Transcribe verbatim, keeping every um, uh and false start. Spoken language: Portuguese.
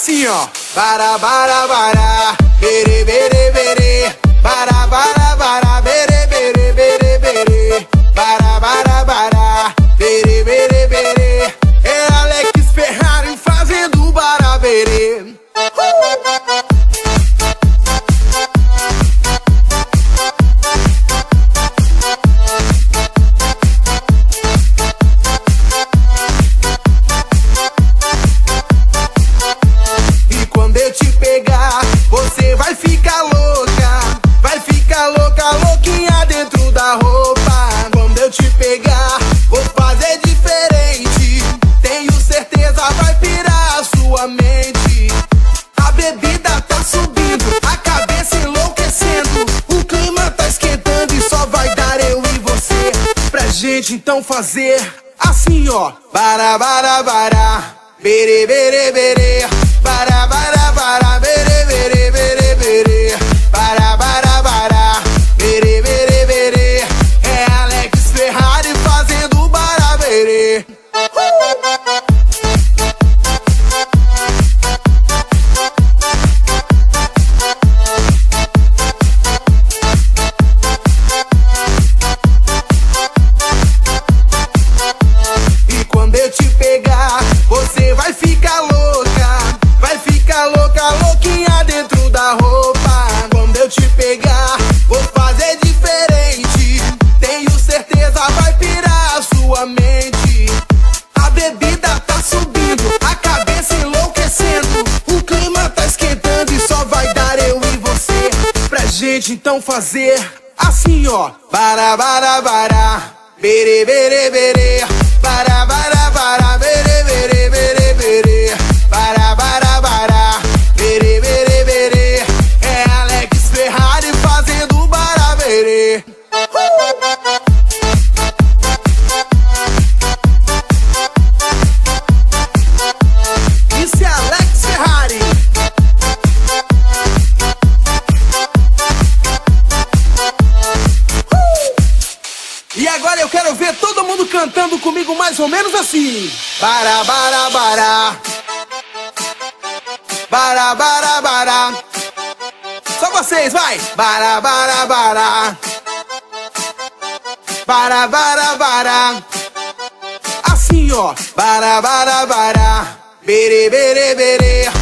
assim, ó. Bara, bara, bara, bere, bere, bere. Bara, bara, bara, bere, bere, bere, bere. Bara, bara, bara, bere, bere, bere. É Alex Ferrari fazendo bara, bere. E quando eu te pegar, você vai ficar louca. Vai ficar louca, louquinha dentro da roupa. Quando eu te pegar, vou fazer diferente. Tenho certeza vai pirar a sua mente. A bebida tá subindo, a cabeça enlouquecendo. O clima tá esquentando e só vai dar eu e você. Pra gente então fazer assim, ó. Bara, bara, bara, bere, bere, bere. Bara, bara, bara, bere, bere, bere, bere. Bara, bara, bara, bere, bere, bere. É Alex Ferrari fazendo bara, bere. E quando eu te pegar, você vai ficar louca. Vai ficar louca, louquinha dentro da roupa. Quando eu te pegar, vou fazer diferente. Tenho certeza vai pirar a sua mente. A bebida tá subindo, a cabeça enlouquecendo. O clima tá esquentando e só vai dar eu e você. Pra gente então fazer assim, ó. Bara, bara, bara, bere, bere, bere. Bara, bara, bara, bere, bere, bere, bere. Bara, bara, bara, bere, bere, bere. É Alex Ferrari fazendo bara, bere. Isso é Alex Ferrari. Uh! E agora eu quero ver todo mundo cantando comigo mais ou menos assim. Bara, bara, bara. Bara, bara, bara. Só vocês, vai. Bara, bara, bara. Bara, bara, bara. Assim, ó. Bara, bara, bara. Bere, bere, bere.